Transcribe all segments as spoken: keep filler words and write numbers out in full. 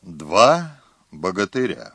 Два богатыря.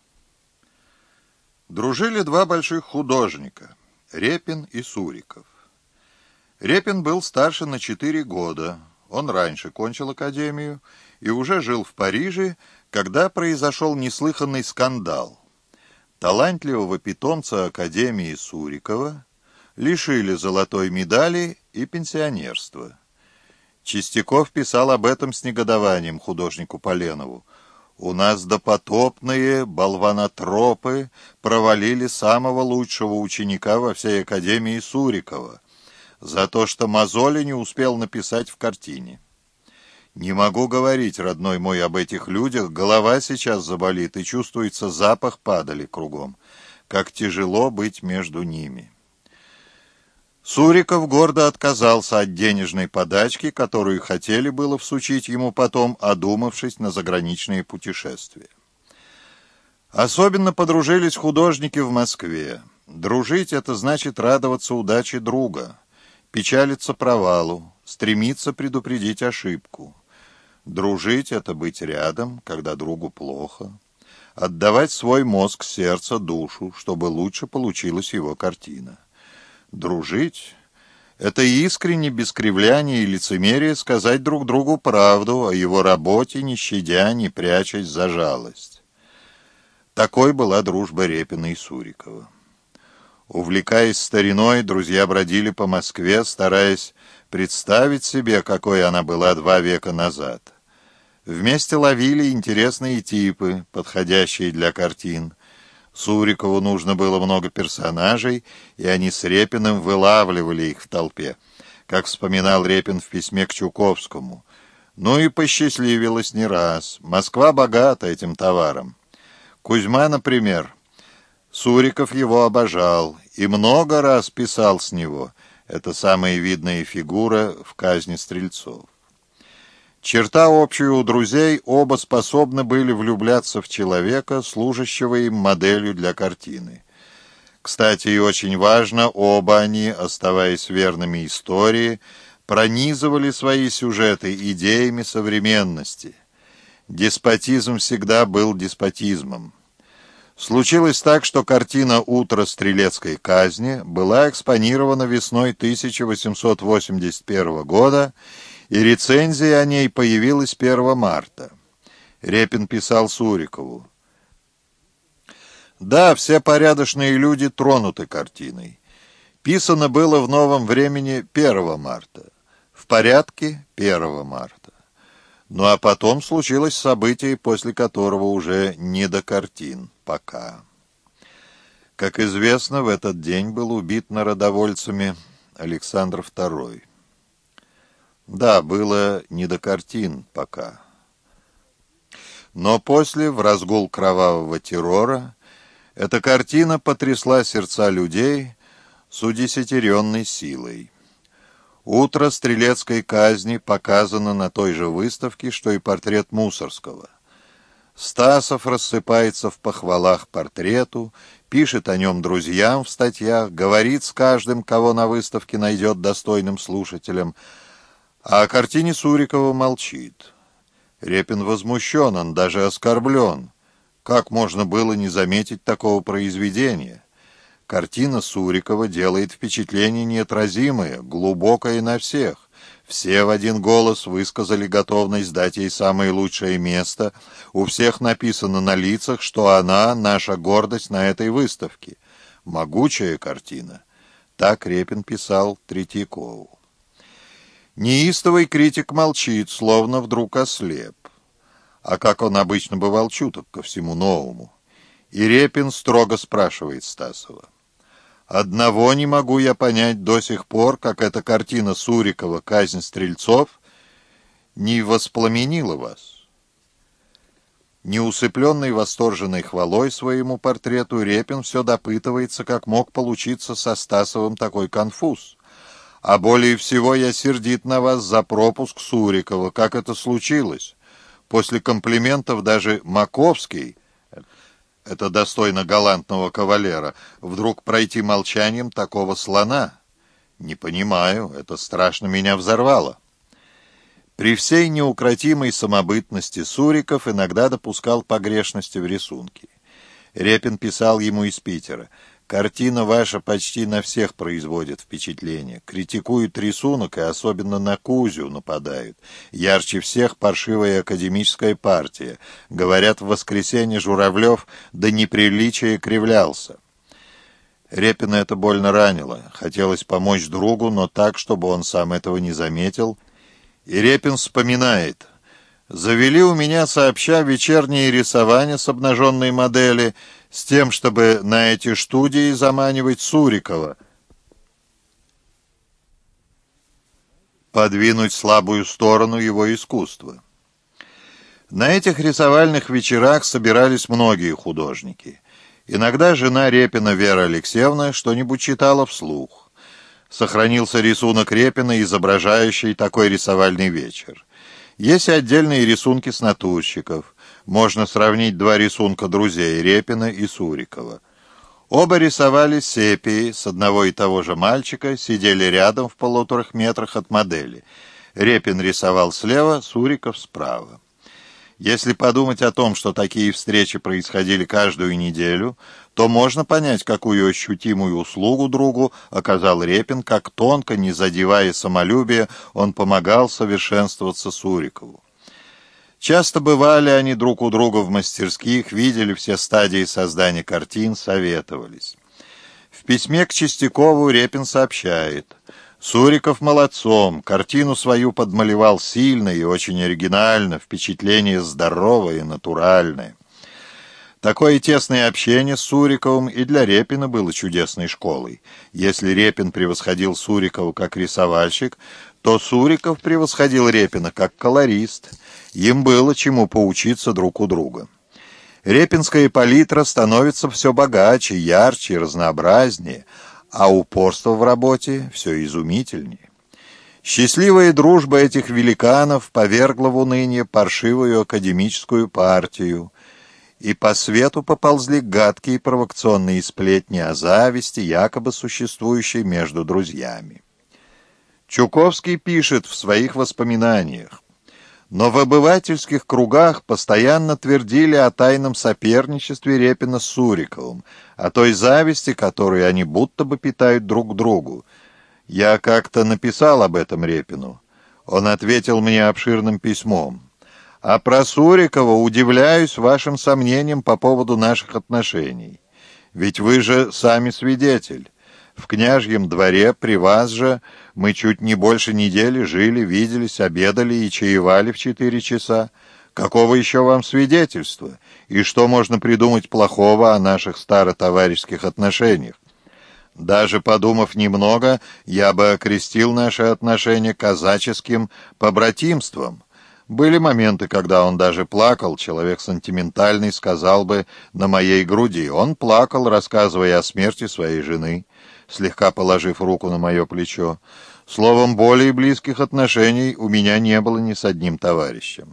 Дружили два больших художника — Репин и Суриков. Репин был старше на четыре года. Он раньше кончил академию и уже жил в Париже, когда произошел неслыханный скандал. Талантливого питомца академии Сурикова лишили золотой медали и пенсионерства. Чистяков писал об этом с негодованием художнику Поленову. «У нас допотопные болванотропы провалили самого лучшего ученика во всей академии Сурикова за то, что мозоли не успел написать в картине. Не могу говорить, родной мой, об этих людях, голова сейчас заболит и чувствуется запах падали кругом. Как тяжело быть между ними». Суриков гордо отказался от денежной подачки, которую хотели было всучить ему потом, одумавшись на заграничные путешествия. Особенно подружились художники в Москве. Дружить — это значит радоваться удаче друга, печалиться провалу, стремиться предупредить ошибку. Дружить — это быть рядом, когда другу плохо, отдавать свой мозг, сердце, душу, чтобы лучше получилась его картина. Дружить — это искренне, без кривляния и лицемерия сказать друг другу правду о его работе, не щадя, не прячась за жалость. Такой была дружба Репина и Сурикова. Увлекаясь стариной, друзья бродили по Москве, стараясь представить себе, какой она была два века назад. Вместе ловили интересные типы, подходящие для картин. Сурикову нужно было много персонажей, и они с Репиным вылавливали их в толпе, как вспоминал Репин в письме к Чуковскому. Ну и посчастливилось не раз. Москва богата этим товаром. Кузьма, например. Суриков его обожал и много раз писал с него. Это самая видная фигура в «Казни стрельцов». Черта общая у друзей — оба способны были влюбляться в человека, служащего им моделью для картины. Кстати, и очень важно, оба они, оставаясь верными истории, пронизывали свои сюжеты идеями современности. Деспотизм всегда был деспотизмом. Случилось так, что картина «Утро стрелецкой казни» была экспонирована весной тысяча восемьсот восемьдесят первого года, и рецензия о ней появилась первого марта. Репин писал Сурикову: «Да, все порядочные люди тронуты картиной. Писано было в новом времени первого марта. В порядке первого марта. Ну а потом случилось событие, после которого уже не до картин пока». Как известно, в этот день был убит народовольцами Александр второй. Да, было не до картин пока. Но после, в разгул кровавого террора, эта картина потрясла сердца людей с удесятеренной силой. «Утро стрелецкой казни» показано на той же выставке, что и портрет Мусорского. Стасов рассыпается в похвалах портрету, пишет о нем друзьям в статьях, говорит с каждым, кого на выставке найдет достойным слушателем, а о картине Сурикова молчит. Репин возмущен, он даже оскорблен. Как можно было не заметить такого произведения? Картина Сурикова делает впечатление неотразимое, глубокое на всех. Все в один голос высказали готовность дать ей самое лучшее место. У всех написано на лицах, что она — наша гордость на этой выставке. Могучая картина. Так Репин писал Третьякову. Неистовый критик молчит, словно вдруг ослеп. А как он обычно бывал чуток ко всему новому. И Репин строго спрашивает Стасова: «Одного не могу я понять до сих пор, как эта картина Сурикова «Казнь стрельцов» не воспламенила вас». Неусыпленный восторженной хвалой своему портрету, Репин все допытывается, как мог получиться со Стасовым такой конфуз. «А более всего я сердит на вас за пропуск Сурикова. Как это случилось? После комплиментов даже Маковский, это достойно галантного кавалера, вдруг пройти молчанием такого слона? Не понимаю, это страшно меня взорвало». При всей неукротимой самобытности Суриков иногда допускал погрешности в рисунке. Репин писал ему из Питера: «Картина ваша почти на всех производит впечатление. Критикуют рисунок и особенно на Кузю нападают. Ярче всех паршивая академическая партия. Говорят, в воскресенье Журавлев до неприличия кривлялся». Репина это больно ранило. Хотелось помочь другу, но так, чтобы он сам этого не заметил. И Репин вспоминает: «Завели у меня сообща вечерние рисования с обнаженной модели, с тем, чтобы на эти студии заманивать Сурикова, подвинуть слабую сторону его искусства». На этих рисовальных вечерах собирались многие художники. Иногда жена Репина, Вера Алексеевна, что-нибудь читала вслух. Сохранился рисунок Репина, изображающий такой рисовальный вечер. Есть отдельные рисунки с натурщиков. Можно сравнить два рисунка друзей Репина и Сурикова. Оба рисовали сепии с одного и того же мальчика, сидели рядом в полуторах метрах от модели. Репин рисовал слева, Суриков справа. Если подумать о том, что такие встречи происходили каждую неделю, то можно понять, какую ощутимую услугу другу оказал Репин, как тонко, не задевая самолюбие, он помогал совершенствоваться Сурикову. Часто бывали они друг у друга в мастерских, видели все стадии создания картин, советовались. В письме к Чистякову Репин сообщает: «Суриков молодцом, картину свою подмалевал сильно и очень оригинально, впечатление здоровое и натуральное». Такое тесное общение с Суриковым и для Репина было чудесной школой. Если Репин превосходил Сурикова как рисовальщик, то Суриков превосходил Репина как колорист. Им было чему поучиться друг у друга. Репинская палитра становится все богаче, ярче и разнообразнее, а упорство в работе все изумительнее. Счастливая дружба этих великанов повергла в уныние паршивую академическую партию, и по свету поползли гадкие провокационные сплетни о зависти, якобы существующей между друзьями. Чуковский пишет в своих воспоминаниях: «Но в обывательских кругах постоянно твердили о тайном соперничестве Репина с Суриковым, о той зависти, которую они будто бы питают друг к другу. Я как-то написал об этом Репину. Он ответил мне обширным письмом: а про Сурикова удивляюсь вашим сомнениям по поводу наших отношений. Ведь вы же сами свидетель. В княжьем дворе при вас же мы чуть не больше недели жили, виделись, обедали и чаевали в четыре часа. Какого еще вам свидетельства? И что можно придумать плохого о наших старотоварищеских отношениях? Даже подумав немного, я бы окрестил наши отношения казаческим побратимством». Были моменты, когда он даже плакал, человек сентиментальный сказал бы «на моей груди». Он плакал, рассказывая о смерти своей жены, слегка положив руку на мое плечо. Словом, более близких отношений у меня не было ни с одним товарищем.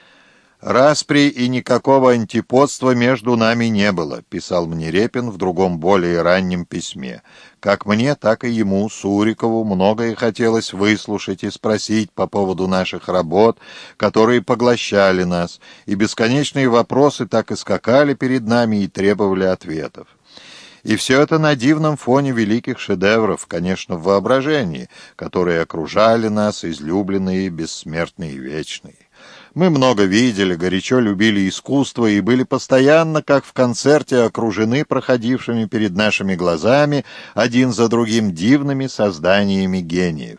«Распри и никакого антиподства между нами не было», — писал мне Репин в другом, более раннем письме. «Как мне, так и ему, Сурикову, многое хотелось выслушать и спросить по поводу наших работ, которые поглощали нас, и бесконечные вопросы так и скакали перед нами и требовали ответов. И все это на дивном фоне великих шедевров, конечно, в воображении, которые окружали нас, излюбленные, бессмертные и вечные. Мы много видели, горячо любили искусство и были постоянно, как в концерте, окружены проходившими перед нашими глазами один за другим дивными созданиями гениев».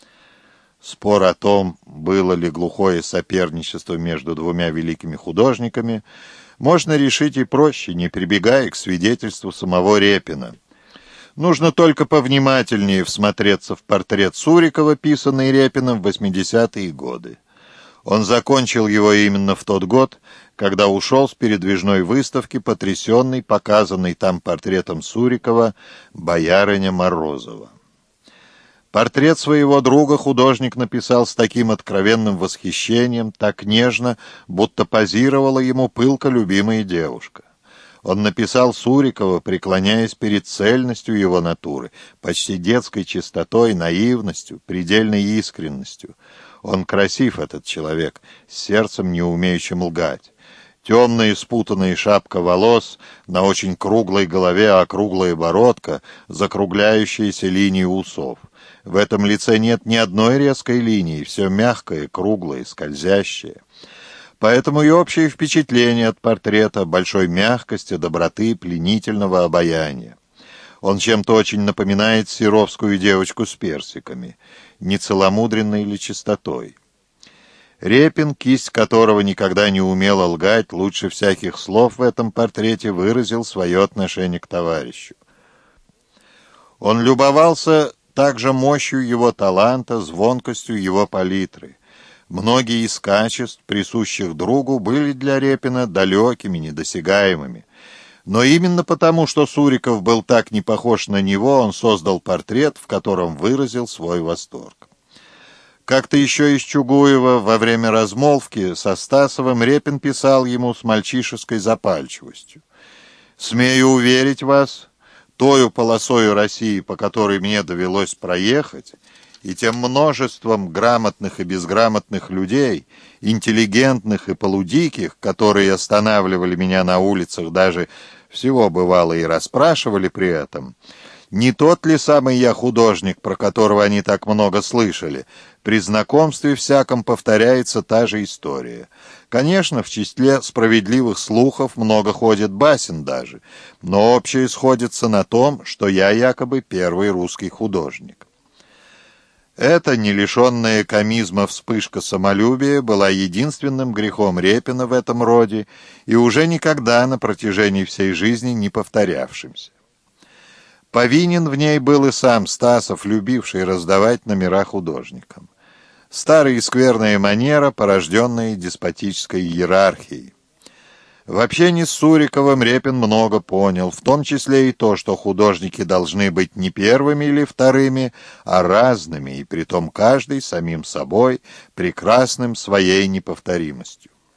Спор о том, было ли глухое соперничество между двумя великими художниками, можно решить и проще, не прибегая к свидетельству самого Репина. Нужно только повнимательнее всмотреться в портрет Сурикова, писанный Репиным в восьмидесятые годы. Он закончил его именно в тот год, когда ушел с передвижной выставки, потрясенный показанный там портретом Сурикова «Боярыня Морозова». Портрет своего друга художник написал с таким откровенным восхищением, так нежно, будто позировала ему пылко любимая девушка. Он написал Сурикова, преклоняясь перед цельностью его натуры, почти детской чистотой, наивностью, предельной искренностью. Он красив, этот человек, с сердцем, не умеющим лгать. Темная спутанная шапка волос, на очень круглой голове округлая бородка, закругляющиеся линии усов. В этом лице нет ни одной резкой линии, все мягкое, круглое, скользящее. Поэтому и общее впечатление от портрета большой мягкости, доброты, пленительного обаяния. Он чем-то очень напоминает серовскую девочку с персиками, нецеломудренной или чистотой. Репин, кисть которого никогда не умела лгать, лучше всяких слов в этом портрете выразил свое отношение к товарищу. Он любовался также мощью его таланта, звонкостью его палитры. Многие из качеств, присущих другу, были для Репина далекими, недосягаемыми. Но именно потому, что Суриков был так не похож на него, он создал портрет, в котором выразил свой восторг. Как-то еще из Чугуева во время размолвки со Стасовым Репин писал ему с мальчишеской запальчивостью: «Смею уверить вас, тою полосою России, по которой мне довелось проехать, и тем множеством грамотных и безграмотных людей, интеллигентных и полудиких, которые останавливали меня на улицах, даже всего бывало и расспрашивали при этом, не тот ли самый я художник, про которого они так много слышали? При знакомстве всяком повторяется та же история. Конечно, в числе справедливых слухов много ходит басен даже, но общее сходится на том, что я якобы первый русский художник». Эта, не лишенная комизма вспышка самолюбия, была единственным грехом Репина в этом роде и уже никогда на протяжении всей жизни не повторявшимся. Повинен в ней был и сам Стасов, любивший раздавать номера художникам. Старая и скверная манера, порожденная деспотической иерархией. В общении с Суриковым Репин много понял, в том числе и то, что художники должны быть не первыми или вторыми, а разными, и притом каждый самим собой, прекрасным своей неповторимостью.